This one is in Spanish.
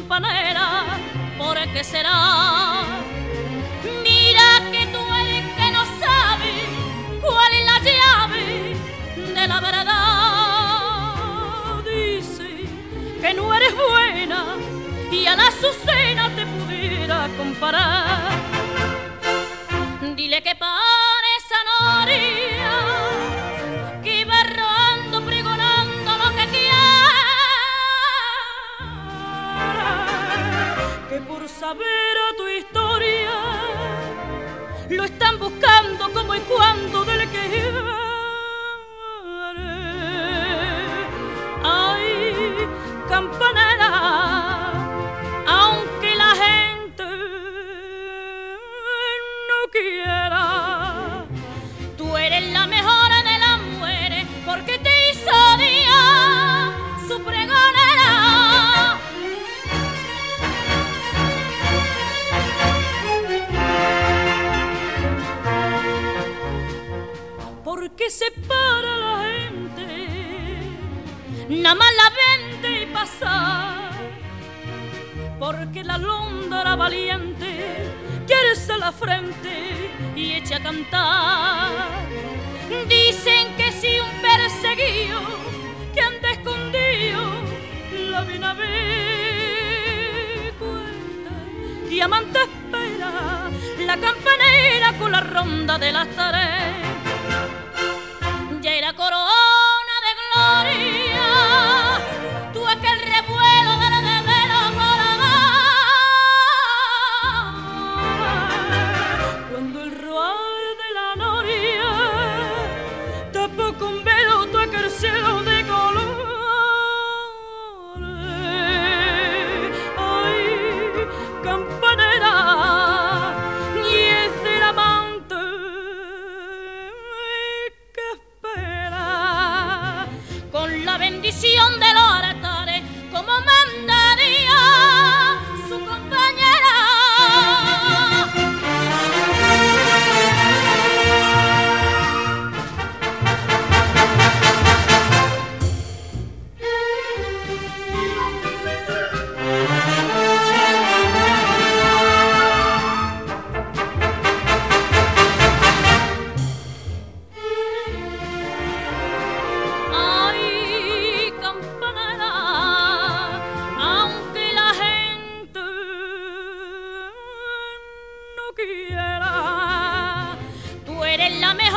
campanera, ¿por qué será? Mira que tú eres que no sabe cuál es la llave de la verdad. Dice que no eres buena y a la Azucena te pudiera comparar. Dile que para esa noria que va rodando, pregonando lo que quiera, que por saber a tu historia lo están buscando como y cuando del que quiere. Ay, campanera, aunque la gente no quiera, tú eres la mejor de las mujeres porque te hizo día su pregonera. Porque se para la gente, nada más la vende y pasa. Porque la alondra valiente quiere ser la frente y echa a cantar. Dicen que si un perseguido que anda escondido la viene a ver, cuenta que amante espera la campanera con la ronda de las tareas. Ya era corona de gloria, tú aquel revuelo de velo por cuando el roar de la noria tapó con velo tu aquel cielo de colores. Ay, campanera, y es del amante que espera con la bendición de los altares como mandaría su compañera. Ay, campanera, aunque la gente no quiera, tú eres la mejor